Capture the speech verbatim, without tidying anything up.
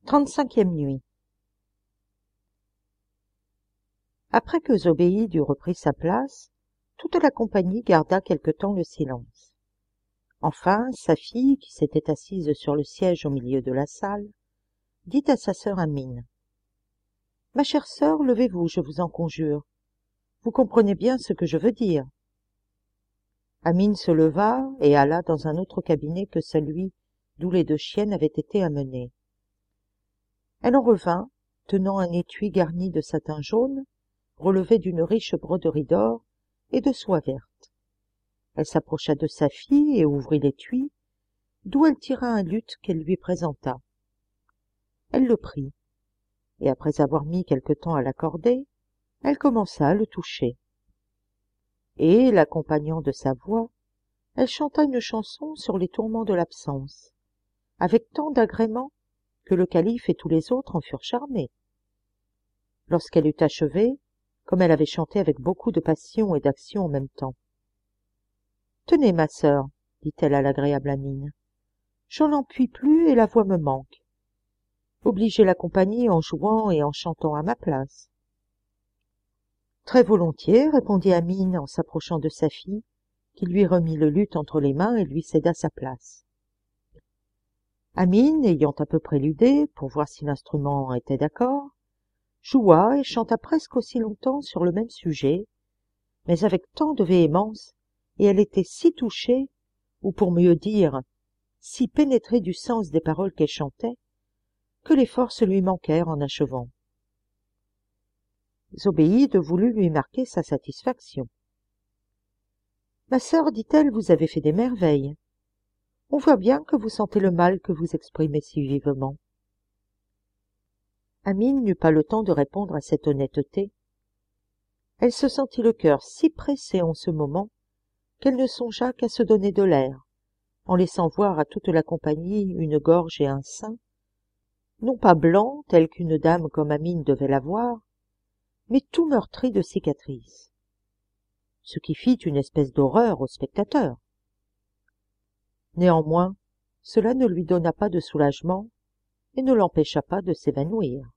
Trente-cinquième nuit. Après que Zobéide eut repris sa place, toute la compagnie garda quelque temps le silence. Enfin, sa fille, qui s'était assise sur le siège au milieu de la salle, dit à sa sœur Amine. « Ma chère sœur, levez-vous, je vous en conjure. Vous comprenez bien ce que je veux dire. » Amine se leva et alla dans un autre cabinet que celui d'où les deux chiennes avaient été amenées. Elle en revint, tenant un étui garni de satin jaune, relevé d'une riche broderie d'or et de soie verte. Elle s'approcha de sa fille et ouvrit l'étui, d'où elle tira un luth qu'elle lui présenta. Elle le prit, et après avoir mis quelque temps à l'accorder, elle commença à le toucher. Et, l'accompagnant de sa voix, elle chanta une chanson sur les tourments de l'absence, avec tant d'agrément que le calife et tous les autres en furent charmés. Lorsqu'elle eut achevé, comme elle avait chanté avec beaucoup de passion et d'action en même temps. « Tenez, ma sœur, dit-elle à l'agréable Amine, je n'en puis plus et la voix me manque. Obligez la compagnie en jouant et en chantant à ma place. » Très volontiers, répondit Amine en s'approchant de sa fille, qui lui remit le luth entre les mains et lui céda sa place. Amine, ayant un peu préludé, pour voir si l'instrument était d'accord, joua et chanta presque aussi longtemps sur le même sujet, mais avec tant de véhémence, et elle était si touchée, ou pour mieux dire, si pénétrée du sens des paroles qu'elle chantait, que les forces lui manquèrent en achevant. Zobéide voulut lui marquer sa satisfaction. « Ma sœur, dit-elle, vous avez fait des merveilles. On voit bien que vous sentez le mal que vous exprimez si vivement. » Amine n'eut pas le temps de répondre à cette honnêteté. Elle se sentit le cœur si pressé en ce moment qu'elle ne songea qu'à se donner de l'air, en laissant voir à toute la compagnie une gorge et un sein, non pas blanc tel qu'une dame comme Amine devait l'avoir, mais tout meurtri de cicatrices, ce qui fit une espèce d'horreur au spectateur. Néanmoins, cela ne lui donna pas de soulagement et ne l'empêcha pas de s'évanouir.